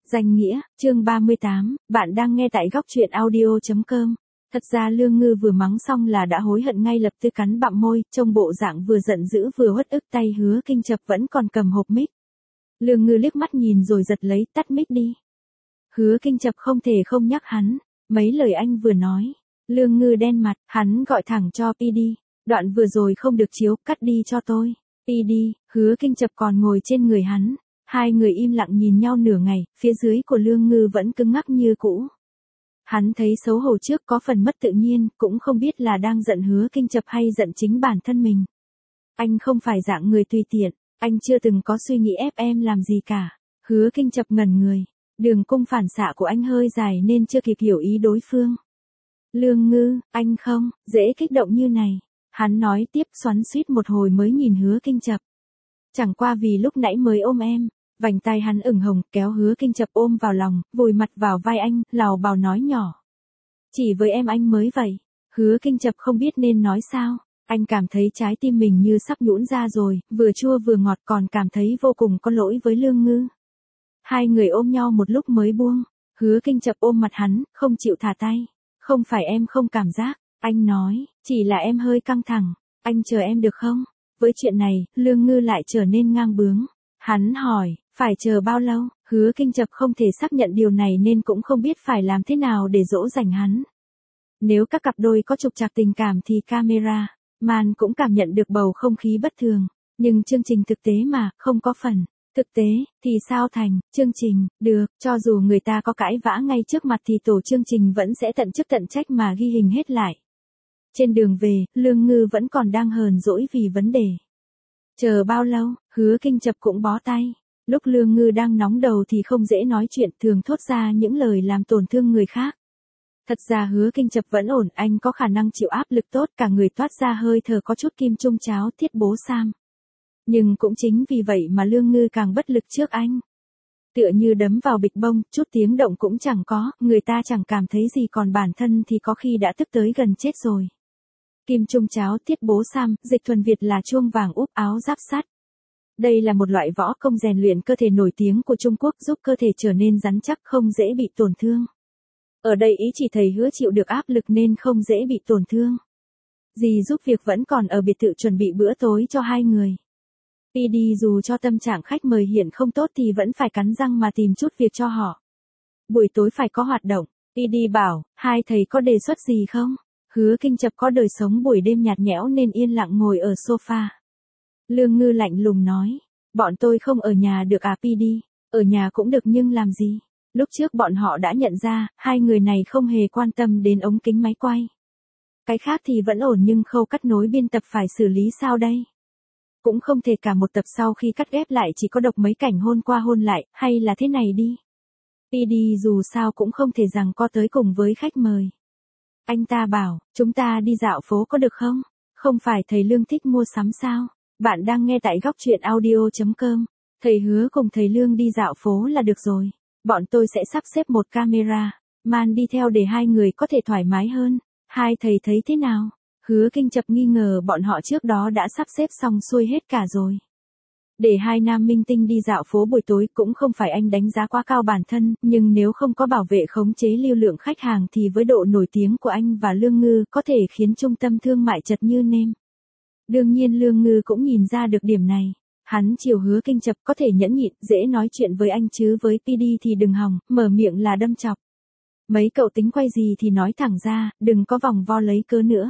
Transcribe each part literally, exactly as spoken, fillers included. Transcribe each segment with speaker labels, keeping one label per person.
Speaker 1: Danh nghĩa, chương ba mươi tám, bạn đang nghe tại góc truyện audio chấm com. Thật ra Lương Ngư vừa mắng xong là đã hối hận ngay lập tức cắn bặm môi, trông bộ dạng vừa giận dữ vừa uất ức, tay Hứa Kinh Chập vẫn còn cầm hộp mic. Lương Ngư liếc mắt nhìn rồi giật lấy, tắt mic đi. Hứa Kinh Chập không thể không nhắc hắn, mấy lời anh vừa nói. Lương Ngư đen mặt, hắn gọi thẳng cho pê đê, đoạn vừa rồi không được chiếu, cắt đi cho tôi. pê đê, Hứa Kinh Chập còn ngồi trên người hắn. Hai người im lặng nhìn nhau nửa ngày, phía dưới của Lương Ngư vẫn cứng ngắc như cũ. Hắn thấy xấu hổ trước có phần mất tự nhiên, cũng không biết là đang giận Hứa Kinh Chập hay giận chính bản thân mình. Anh không phải dạng người tùy tiện, anh chưa từng có suy nghĩ ép em làm gì cả. Hứa Kinh Chập ngẩn người, đường cung phản xạ của anh hơi dài nên chưa kịp hiểu ý đối phương. Lương Ngư, anh không, dễ kích động như này. Hắn nói tiếp xoắn xuýt một hồi mới nhìn Hứa Kinh Chập. Chẳng qua vì lúc nãy mới ôm em. Vành tay hắn ửng hồng, kéo Hứa Kinh Chập ôm vào lòng, vùi mặt vào vai anh, lào bào nói nhỏ. Chỉ với em anh mới vậy. Hứa Kinh Chập không biết nên nói sao. Anh cảm thấy trái tim mình như sắp nhũn ra rồi, vừa chua vừa ngọt, còn cảm thấy vô cùng có lỗi với Lương Ngư. Hai người ôm nhau một lúc mới buông. Hứa Kinh Chập ôm mặt hắn, không chịu thả tay. Không phải em không cảm giác, anh nói, chỉ là em hơi căng thẳng. Anh chờ em được không? Với chuyện này, Lương Ngư lại trở nên ngang bướng. Hắn hỏi, phải chờ bao lâu? Hứa Kinh Chập không thể xác nhận điều này nên cũng không biết phải làm thế nào để dỗ dành hắn. Nếu các cặp đôi có trục trặc tình cảm thì camera, man cũng cảm nhận được bầu không khí bất thường. Nhưng chương trình thực tế mà, không có phần thực tế, thì sao thành, chương trình, được, cho dù người ta có cãi vã ngay trước mặt thì tổ chương trình vẫn sẽ tận chức tận trách mà ghi hình hết lại. Trên đường về, Lương Ngư vẫn còn đang hờn dỗi vì vấn đề. Chờ bao lâu, Hứa Kinh Chập cũng bó tay. Lúc Lương Ngư đang nóng đầu thì không dễ nói chuyện, thường thốt ra những lời làm tổn thương người khác. Thật ra Hứa Kinh Chập vẫn ổn, anh có khả năng chịu áp lực tốt, cả người toát ra hơi thở có chút kim trung cháo thiết bố Sam. Nhưng cũng chính vì vậy mà Lương Ngư càng bất lực trước anh. Tựa như đấm vào bịch bông, chút tiếng động cũng chẳng có, người ta chẳng cảm thấy gì, còn bản thân thì có khi đã tức tới gần chết rồi. Kim trung cháo thiết bố Sam, dịch thuần Việt là chuông vàng úp áo giáp sắt. Đây là một loại võ công rèn luyện cơ thể nổi tiếng của Trung Quốc, giúp cơ thể trở nên rắn chắc, không dễ bị tổn thương. Ở đây ý chỉ thầy Hứa chịu được áp lực nên không dễ bị tổn thương. Dì giúp việc vẫn còn ở biệt thự chuẩn bị bữa tối cho hai người. pê đê dù cho tâm trạng khách mời hiện không tốt thì vẫn phải cắn răng mà tìm chút việc cho họ. Buổi tối phải có hoạt động, pê đê bảo, hai thầy có đề xuất gì không? Hứa Kinh Chập có đời sống buổi đêm nhạt nhẽo nên yên lặng ngồi ở sofa. Lương Ngư lạnh lùng nói, bọn tôi không ở nhà được à pê đê, ở nhà cũng được nhưng làm gì? Lúc trước bọn họ đã nhận ra, hai người này không hề quan tâm đến ống kính máy quay. Cái khác thì vẫn ổn nhưng khâu cắt nối biên tập phải xử lý sao đây? Cũng không thể cả một tập sau khi cắt ghép lại chỉ có độc mấy cảnh hôn qua hôn lại, hay là thế này đi. pê đê dù sao cũng không thể rằng co tới cùng với khách mời. Anh ta bảo, chúng ta đi dạo phố có được không? Không phải thầy Lương thích mua sắm sao? Bạn đang nghe tại góc truyện audio chấm com. Thầy Hứa cùng thầy Lương đi dạo phố là được rồi. Bọn tôi sẽ sắp xếp một camera, man đi theo để hai người có thể thoải mái hơn. Hai thầy thấy thế nào? Hứa Kinh Chập nghi ngờ bọn họ trước đó đã sắp xếp xong xuôi hết cả rồi. Để hai nam minh tinh đi dạo phố buổi tối cũng không phải anh đánh giá quá cao bản thân, nhưng nếu không có bảo vệ khống chế lưu lượng khách hàng thì với độ nổi tiếng của anh và Lương Ngư có thể khiến trung tâm thương mại chật như nêm. Đương nhiên Lương Ngư cũng nhìn ra được điểm này. Hắn chiều Hứa Kinh Chập có thể nhẫn nhịn, dễ nói chuyện với anh chứ với pê đê thì đừng hòng, mở miệng là đâm chọc. Mấy cậu tính quay gì thì nói thẳng ra, đừng có vòng vo lấy cớ nữa.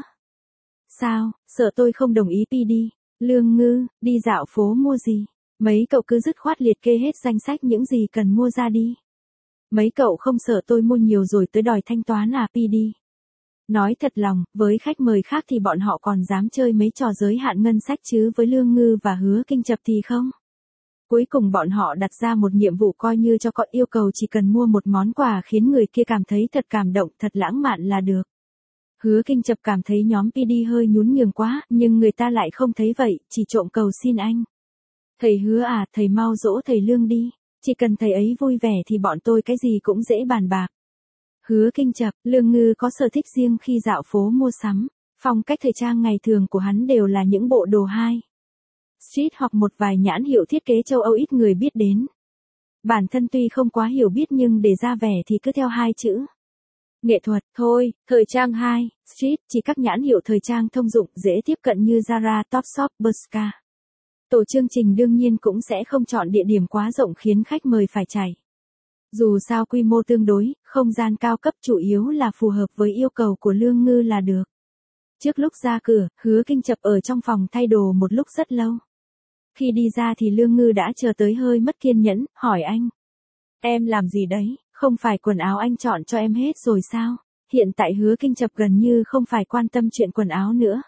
Speaker 1: Sao, sợ tôi không đồng ý pê đê? Lương Ngư, đi dạo phố mua gì? Mấy cậu cứ dứt khoát liệt kê hết danh sách những gì cần mua ra đi. Mấy cậu không sợ tôi mua nhiều rồi tới đòi thanh toán à pê đê? Nói thật lòng, với khách mời khác thì bọn họ còn dám chơi mấy trò giới hạn ngân sách chứ với Lương Ngư và Hứa Kinh Chập thì không. Cuối cùng bọn họ đặt ra một nhiệm vụ coi như cho có yêu cầu chỉ cần mua một món quà khiến người kia cảm thấy thật cảm động, thật lãng mạn là được. Hứa Kinh Chập cảm thấy nhóm pê đê hơi nhún nhường quá, nhưng người ta lại không thấy vậy, chỉ trộm cầu xin anh. Thầy Hứa à, thầy mau dỗ thầy Lương đi, chỉ cần thầy ấy vui vẻ thì bọn tôi cái gì cũng dễ bàn bạc. Hứa Kinh Chập, Lương Ngư có sở thích riêng khi dạo phố mua sắm, phong cách thời trang ngày thường của hắn đều là những bộ đồ hai street hoặc một vài nhãn hiệu thiết kế châu Âu ít người biết đến. Bản thân tuy không quá hiểu biết nhưng để ra vẻ thì cứ theo hai chữ. Nghệ thuật, thôi, thời trang hai, street, chỉ các nhãn hiệu thời trang thông dụng dễ tiếp cận như Zara, Topshop, Bershka. Tổ chương trình đương nhiên cũng sẽ không chọn địa điểm quá rộng khiến khách mời phải chạy. Dù sao quy mô tương đối, không gian cao cấp chủ yếu là phù hợp với yêu cầu của Lương Ngư là được. Trước lúc ra cửa, Hứa Kinh Chập ở trong phòng thay đồ một lúc rất lâu. Khi đi ra thì Lương Ngư đã chờ tới hơi mất kiên nhẫn, hỏi anh. Em làm gì đấy, không phải quần áo anh chọn cho em hết rồi sao? Hiện tại Hứa Kinh Chập gần như không phải quan tâm chuyện quần áo nữa.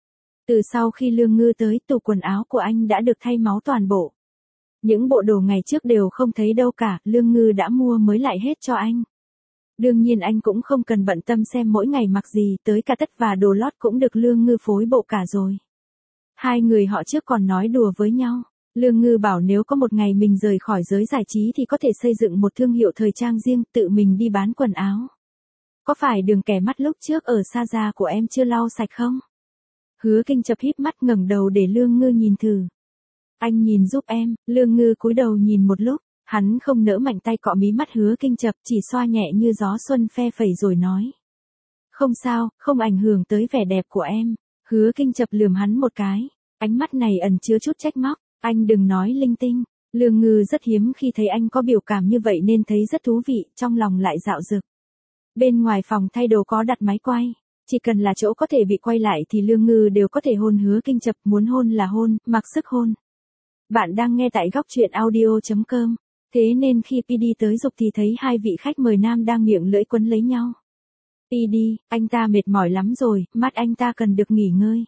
Speaker 1: Từ sau khi Lương Ngư tới, tủ quần áo của anh đã được thay máu toàn bộ. Những bộ đồ ngày trước đều không thấy đâu cả, Lương Ngư đã mua mới lại hết cho anh. Đương nhiên anh cũng không cần bận tâm xem mỗi ngày mặc gì, tới cả tất và đồ lót cũng được Lương Ngư phối bộ cả rồi. Hai người họ trước còn nói đùa với nhau. Lương Ngư bảo nếu có một ngày mình rời khỏi giới giải trí thì có thể xây dựng một thương hiệu thời trang riêng, tự mình đi bán quần áo. Có phải đường kẻ mắt lúc trước ở Sa Gia của em chưa lau sạch không? Hứa Kinh Chập híp mắt ngẩng đầu để Lương Ngư nhìn thử. Anh nhìn giúp em, Lương Ngư cúi đầu nhìn một lúc, hắn không nỡ mạnh tay cọ mí mắt Hứa Kinh Chập, chỉ xoa nhẹ như gió xuân phe phẩy rồi nói. Không sao, không ảnh hưởng tới vẻ đẹp của em. Hứa Kinh Chập lườm hắn một cái, ánh mắt này ẩn chứa chút trách móc, anh đừng nói linh tinh. Lương Ngư rất hiếm khi thấy anh có biểu cảm như vậy nên thấy rất thú vị, trong lòng lại dạo dực. Bên ngoài phòng thay đồ có đặt máy quay. Chỉ cần là chỗ có thể bị quay lại thì Lương Ngư đều có thể hôn Hứa Kinh Chập, muốn hôn là hôn, mặc sức hôn. Bạn đang nghe tại góc truyện audio chấm com. Thế nên khi pê đê tới giục thì thấy hai vị khách mời nam đang miệng lưỡi quấn lấy nhau. pê đê, anh ta mệt mỏi lắm rồi, mắt anh ta cần được nghỉ ngơi.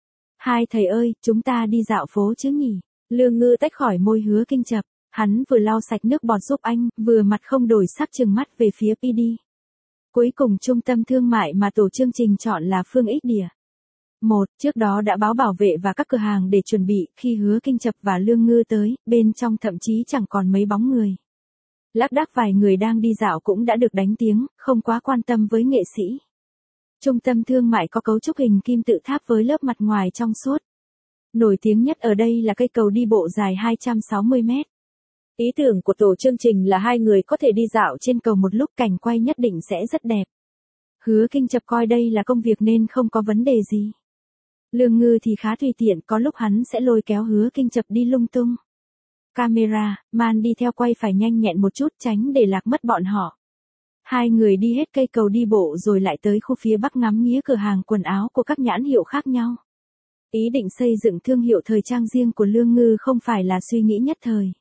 Speaker 1: Hai thầy ơi, chúng ta đi dạo phố chứ nhỉ? Lương Ngư tách khỏi môi Hứa Kinh Chập, hắn vừa lau sạch nước bọt giúp anh, vừa mặt không đổi sắc trừng mắt về phía pê đê. Cuối cùng trung tâm thương mại mà tổ chương trình chọn là Phương Ích Địa. Một, trước đó đã báo bảo vệ và các cửa hàng để chuẩn bị, khi Hứa Kinh Chập và Lương Ngư tới, bên trong thậm chí chẳng còn mấy bóng người. Lác đác vài người đang đi dạo cũng đã được đánh tiếng, không quá quan tâm với nghệ sĩ. Trung tâm thương mại có cấu trúc hình kim tự tháp với lớp mặt ngoài trong suốt. Nổi tiếng nhất ở đây là cây cầu đi bộ dài hai trăm sáu mươi mét. Ý tưởng của tổ chương trình là hai người có thể đi dạo trên cầu một lúc, cảnh quay nhất định sẽ rất đẹp. Hứa Kinh Chập coi đây là công việc nên không có vấn đề gì. Lương Ngư thì khá tùy tiện, có lúc hắn sẽ lôi kéo Hứa Kinh Chập đi lung tung. Camera, man đi theo quay phải nhanh nhẹn một chút tránh để lạc mất bọn họ. Hai người đi hết cây cầu đi bộ rồi lại tới khu phía bắc ngắm nghía cửa hàng quần áo của các nhãn hiệu khác nhau. Ý định xây dựng thương hiệu thời trang riêng của Lương Ngư không phải là suy nghĩ nhất thời.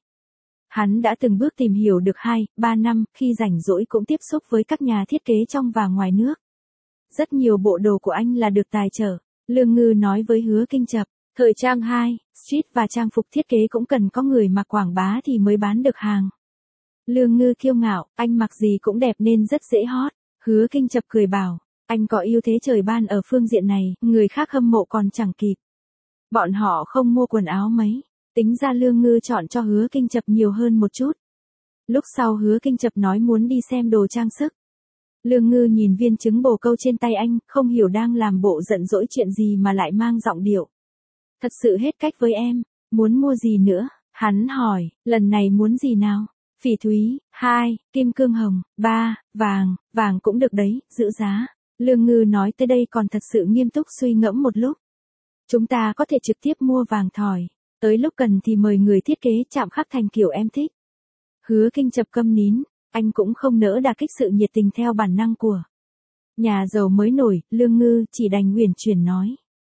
Speaker 1: Hắn đã từng bước tìm hiểu được hai, ba năm, khi rảnh rỗi cũng tiếp xúc với các nhà thiết kế trong và ngoài nước. Rất nhiều bộ đồ của anh là được tài trợ. Lương Ngư nói với Hứa Kinh Chập, thời trang hai, street và trang phục thiết kế cũng cần có người mặc quảng bá thì mới bán được hàng. Lương Ngư kiêu ngạo, anh mặc gì cũng đẹp nên rất dễ hot. Hứa Kinh Chập cười bảo, anh có ưu thế trời ban ở phương diện này, người khác hâm mộ còn chẳng kịp. Bọn họ không mua quần áo mấy. Tính ra Lương Ngư chọn cho Hứa Kinh Chập nhiều hơn một chút. Lúc sau Hứa Kinh Chập nói muốn đi xem đồ trang sức. Lương Ngư nhìn viên trứng bồ câu trên tay anh, không hiểu đang làm bộ giận dỗi chuyện gì mà lại mang giọng điệu. Thật sự hết cách với em, muốn mua gì nữa? Hắn hỏi, lần này muốn gì nào? Phỉ thúy, hai, kim cương hồng, ba, vàng, vàng cũng được đấy, giữ giá. Lương Ngư nói tới đây còn thật sự nghiêm túc suy ngẫm một lúc. Chúng ta có thể trực tiếp mua vàng thỏi. Tới lúc cần thì mời người thiết kế chạm khắc thành kiểu em thích. Hứa Kinh Chập câm nín, anh cũng không nỡ đả kích sự nhiệt tình theo bản năng của nhà giàu mới nổi. Lương Ngư chỉ đành uyển chuyển nói.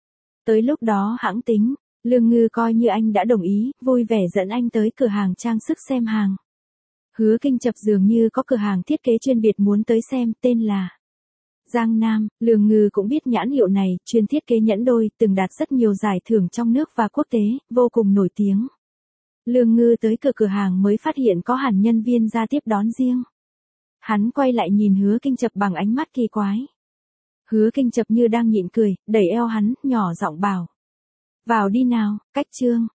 Speaker 1: Tới lúc đó hãng tính. Lương Ngư coi như anh đã đồng ý, vui vẻ dẫn anh tới cửa hàng trang sức xem hàng. Hứa Kinh Chập dường như có cửa hàng thiết kế chuyên biệt muốn tới xem, tên là Giang Nam. Lương Ngư cũng biết nhãn hiệu này, chuyên thiết kế nhẫn đôi, từng đạt rất nhiều giải thưởng trong nước và quốc tế, vô cùng nổi tiếng. Lương Ngư tới cửa cửa hàng mới phát hiện có hẳn nhân viên ra tiếp đón riêng. Hắn quay lại nhìn Hứa Kinh Chập bằng ánh mắt kỳ quái. Hứa Kinh Chập như đang nhịn cười, đẩy eo hắn, nhỏ giọng bảo. Vào đi nào, cách chương.